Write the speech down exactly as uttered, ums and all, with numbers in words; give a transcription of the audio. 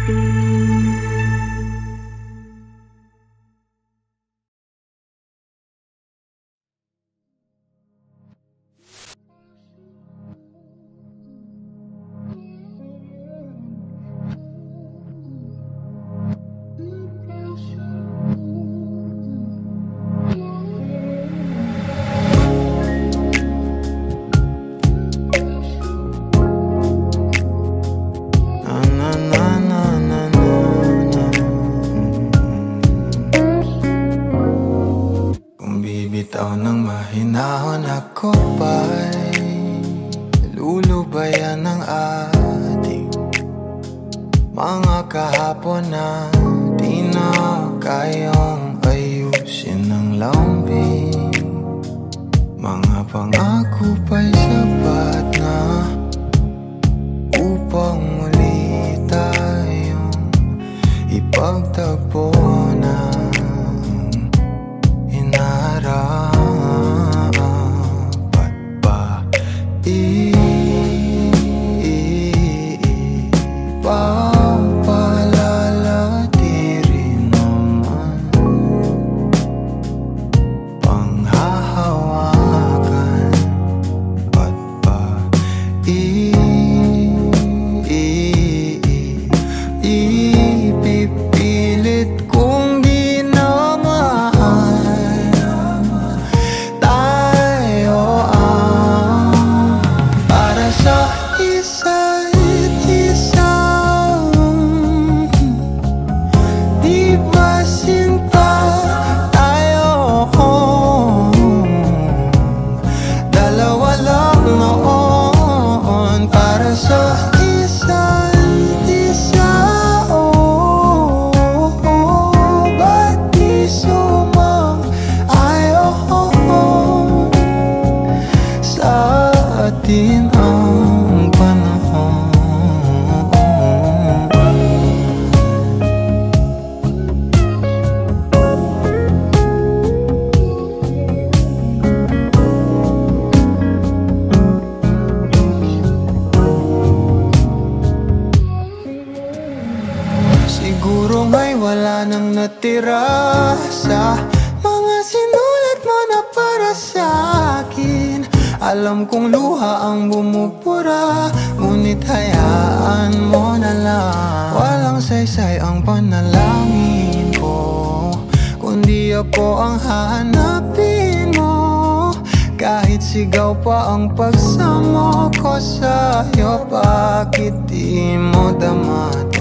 Bitaw ng mahinahon ako ba'y lulubayan ng ating mga kahapon na di na kayang ayusin ng lambing. Mga pangako pa'y sapat na upang muli tayong ipagtagpo na dapat ba ipagpalalatirin naman panghahawakan? Ba't ba ipipilit kung di na mahal tayo ang para sa isa't isa? Di ba sinta tayo? Dalawa lang noon para sa isa't isa. Oh, ba't di sumang-ayon sa atin ang panahon? Siguro nga'y wala nang natira sa mga sinulat mo na para sa akin. Alam kong luha ang bumubura, ngunit hayaan mo na lang. Walang saysay ang panalangin ko, kundi ako ang hahanapin mo. Kahit sigaw pa ang pagsamo ko sa'yo, bakit di mo damat